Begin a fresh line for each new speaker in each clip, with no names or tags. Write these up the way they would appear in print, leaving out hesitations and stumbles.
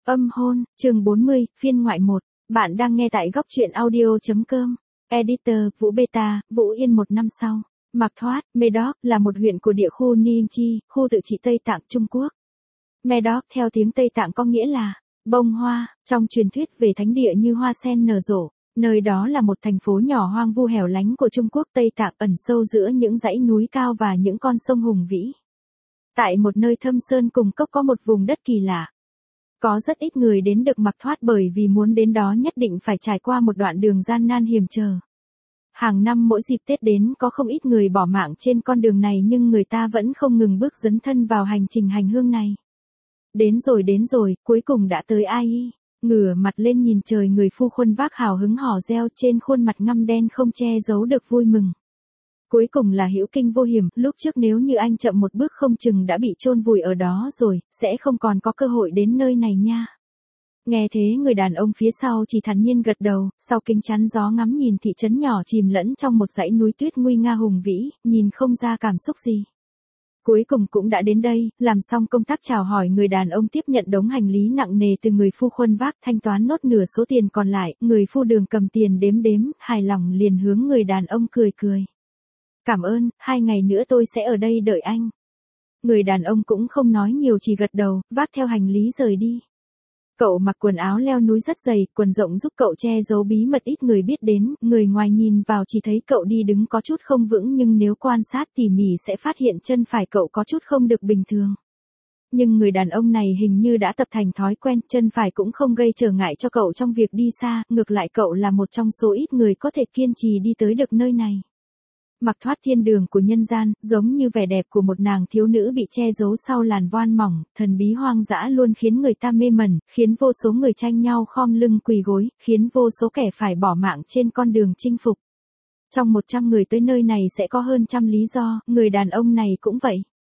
Âm hôn, chương 40, phiên ngoại 1. Bạn đang nghe tại góc truyện audio.com. Editor, Vũ Beta, Vũ Yên. Một năm sau. Mạc Thoát, Médoc là một huyện của địa khu Ningxi, khu tự trị Tây Tạng, Trung Quốc. Médoc theo tiếng Tây Tạng có nghĩa là bông hoa, trong truyền thuyết về thánh địa như hoa sen nở rộ. Nơi đó là một thành phố nhỏ hoang vu hẻo lánh của Trung Quốc Tây Tạng, ẩn sâu giữa những dãy núi cao và những con sông hùng vĩ. Tại một nơi thâm sơn cùng cốc có một vùng đất kỳ lạ. Có rất ít người đến được Mạc Thoát bởi vì muốn đến đó nhất định phải trải qua một đoạn đường gian nan hiểm trở. Hàng năm mỗi dịp Tết đến có không ít người bỏ mạng trên con đường này, nhưng người ta vẫn không ngừng bước dấn thân vào hành trình hành hương này. Đến rồi, cuối cùng đã tới Ai. Ngửa mặt lên nhìn trời, người phu khuân vác hào hứng hò reo, trên khuôn mặt ngăm đen không che giấu được vui mừng. Cuối cùng là hữu kinh vô hiểm, lúc trước nếu như anh chậm một bước không chừng đã bị chôn vùi ở đó rồi, sẽ không còn có cơ hội đến nơi này nha. Nghe thế người đàn ông phía sau chỉ thản nhiên gật đầu, sau kính chắn gió ngắm nhìn thị trấn nhỏ chìm lẫn trong một dãy núi tuyết nguy nga hùng vĩ, nhìn không ra cảm xúc gì. Cuối cùng cũng đã đến đây, làm xong công tác chào hỏi, người đàn ông tiếp nhận đống hành lý nặng nề từ người phu khuân vác, thanh toán nốt nửa số tiền còn lại, người phu đường cầm tiền đếm, hài lòng liền hướng người đàn ông cười. Cảm ơn, 2 ngày nữa tôi sẽ ở đây đợi anh. Người đàn ông cũng không nói nhiều, chỉ gật đầu, vác theo hành lý rời đi. Cậu mặc quần áo leo núi rất dày, quần rộng giúp cậu che giấu bí mật ít người biết đến, người ngoài nhìn vào chỉ thấy cậu đi đứng có chút không vững, nhưng nếu quan sát tỉ mỉ sẽ phát hiện chân phải cậu có chút không được bình thường. Nhưng người đàn ông này hình như đã tập thành thói quen, chân phải cũng không gây trở ngại cho cậu trong việc đi xa, ngược lại cậu là một trong số ít người có thể kiên trì đi tới được nơi này. Mạc Thoát, thiên đường của nhân gian, giống như vẻ đẹp của một nàng thiếu nữ bị che giấu sau làn voan mỏng, thần bí hoang dã luôn khiến người ta mê mẩn, khiến vô số người tranh nhau khom lưng quỳ gối, khiến vô số kẻ phải bỏ mạng trên con đường chinh phục. Trong 100 người tới nơi này sẽ có hơn trăm lý do, người đàn ông này cũng vậy.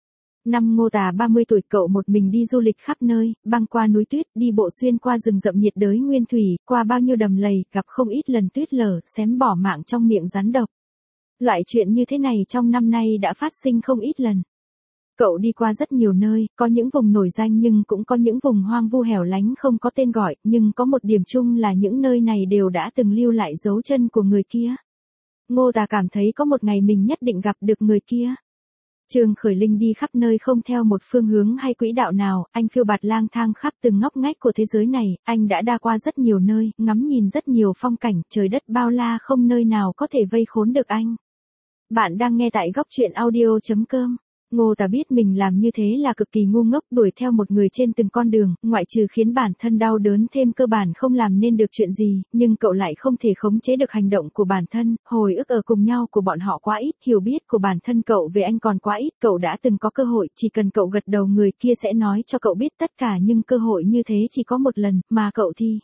Năm Ngô Tà 30 tuổi, cậu một mình đi du lịch khắp nơi, băng qua núi tuyết, đi bộ xuyên qua rừng rậm nhiệt đới nguyên thủy, qua bao nhiêu đầm lầy, gặp không ít lần tuyết lở, xém bỏ mạng trong miệng rắn độc. Loại chuyện như thế này trong năm nay đã phát sinh không ít lần. Cậu đi qua rất nhiều nơi, có những vùng nổi danh nhưng cũng có những vùng hoang vu hẻo lánh không có tên gọi, nhưng có một điểm chung là những nơi này đều đã từng lưu lại dấu chân của người kia. Ngô Tà cảm thấy có một ngày mình nhất định gặp được người kia. Trương Khởi Linh đi khắp nơi không theo một phương hướng hay quỹ đạo nào, anh phiêu bạt lang thang khắp từng ngóc ngách của thế giới này, anh đã đa qua rất nhiều nơi, ngắm nhìn rất nhiều phong cảnh, trời đất bao la không nơi nào có thể vây khốn được anh. Bạn đang nghe tại góc truyện audio.com. Ngô Tà biết mình làm như thế là cực kỳ ngu ngốc, đuổi theo một người trên từng con đường, ngoại trừ khiến bản thân đau đớn thêm, cơ bản không làm nên được chuyện gì, nhưng cậu lại không thể khống chế được hành động của bản thân, hồi ức ở cùng nhau của bọn họ quá ít, hiểu biết của bản thân cậu về anh còn quá ít, cậu đã từng có cơ hội, chỉ cần cậu gật đầu người kia sẽ nói cho cậu biết tất cả, nhưng cơ hội như thế chỉ có một lần, mà cậu thì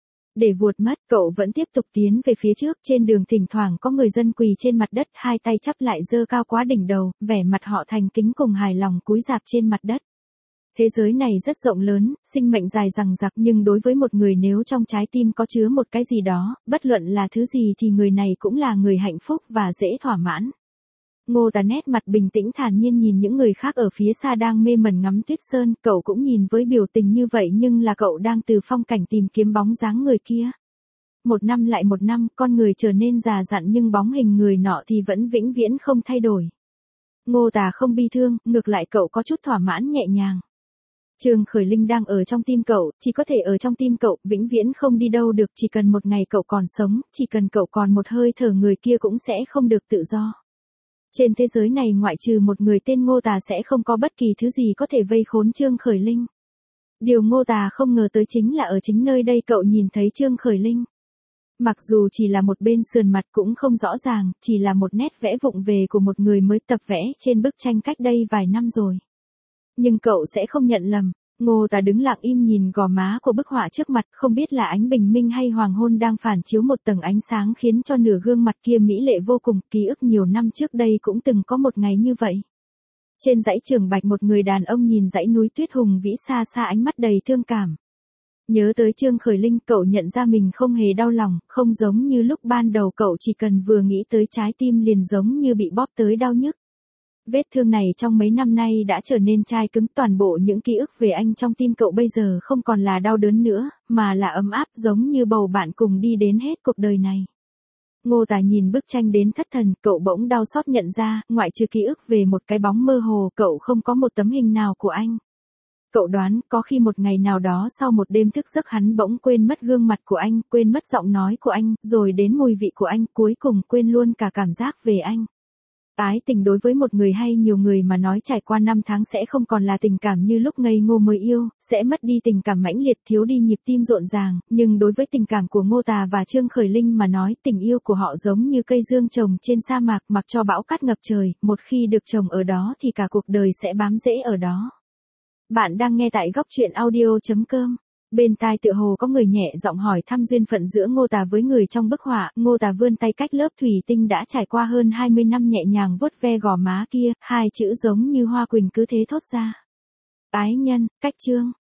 để vuột mất, cậu vẫn tiếp tục tiến về phía trước, trên đường thỉnh thoảng có người dân quỳ trên mặt đất, hai tay chắp lại giơ cao quá đỉnh đầu, vẻ mặt họ thành kính cùng hài lòng cúi rạp trên mặt đất. Thế giới này rất rộng lớn, sinh mệnh dài dằng dặc, nhưng đối với một người nếu trong trái tim có chứa một cái gì đó, bất luận là thứ gì thì người này cũng là người hạnh phúc và dễ thỏa mãn. Ngô Tà nét mặt bình tĩnh thản nhiên nhìn những người khác ở phía xa đang mê mẩn ngắm tuyết sơn, cậu cũng nhìn với biểu tình như vậy, nhưng là cậu đang từ phong cảnh tìm kiếm bóng dáng người kia. Một năm lại một năm, con người trở nên già dặn nhưng bóng hình người nọ thì vẫn vĩnh viễn không thay đổi. Ngô Tà không bi thương, ngược lại cậu có chút thỏa mãn nhẹ nhàng. Trương Khởi Linh đang ở trong tim cậu, chỉ có thể ở trong tim cậu, vĩnh viễn không đi đâu được, chỉ cần một ngày cậu còn sống, chỉ cần cậu còn một hơi thở người kia cũng sẽ không được tự do. Trên thế giới này ngoại trừ một người tên Ngô Tà sẽ không có bất kỳ thứ gì có thể vây khốn Trương Khởi Linh. Điều Ngô Tà không ngờ tới chính là ở chính nơi đây cậu nhìn thấy Trương Khởi Linh. Mặc dù chỉ là một bên sườn mặt cũng không rõ ràng, chỉ là một nét vẽ vụng về của một người mới tập vẽ trên bức tranh cách đây vài năm rồi. Nhưng cậu sẽ không nhận lầm. Ngô Tà đứng lặng im nhìn gò má của bức họa trước mặt, không biết là ánh bình minh hay hoàng hôn đang phản chiếu một tầng ánh sáng khiến cho nửa gương mặt kia mỹ lệ vô cùng, ký ức nhiều năm trước đây cũng từng có một ngày như vậy. Trên dãy Trường Bạch một người đàn ông nhìn dãy núi tuyết hùng vĩ xa xa, ánh mắt đầy thương cảm. Nhớ tới Trương Khởi Linh, cậu nhận ra mình không hề đau lòng, không giống như lúc ban đầu cậu chỉ cần vừa nghĩ tới trái tim liền giống như bị bóp tới đau nhức. Vết thương này trong mấy năm nay đã trở nên chai cứng, toàn bộ những ký ức về anh trong tim cậu bây giờ không còn là đau đớn nữa, mà là ấm áp giống như bầu bạn cùng đi đến hết cuộc đời này. Ngô Tà nhìn bức tranh đến thất thần, cậu bỗng đau xót nhận ra, ngoại trừ ký ức về một cái bóng mơ hồ, cậu không có một tấm hình nào của anh. Cậu đoán, có khi một ngày nào đó sau một đêm thức giấc hắn bỗng quên mất gương mặt của anh, quên mất giọng nói của anh, rồi đến mùi vị của anh, cuối cùng quên luôn cả cảm giác về anh. Ái tình đối với một người hay nhiều người mà nói trải qua năm tháng sẽ không còn là tình cảm như lúc ngây ngô mới yêu, sẽ mất đi tình cảm mãnh liệt, thiếu đi nhịp tim rộn ràng, nhưng đối với tình cảm của Ngô Tà và Trương Khởi Linh mà nói, tình yêu của họ giống như cây dương trồng trên sa mạc, mặc cho bão cát ngập trời, một khi được trồng ở đó thì cả cuộc đời sẽ bám rễ ở đó. Bạn đang nghe tại góc truyện audio.com. Bên tai tựa hồ có người nhẹ giọng hỏi thăm duyên phận giữa Ngô Tà với người trong bức họa. Ngô Tà vươn tay cách lớp thủy tinh đã trải qua hơn 20 năm nhẹ nhàng vuốt ve gò má kia, hai chữ giống như hoa quỳnh cứ thế thốt ra. Ái nhân, cách Trương.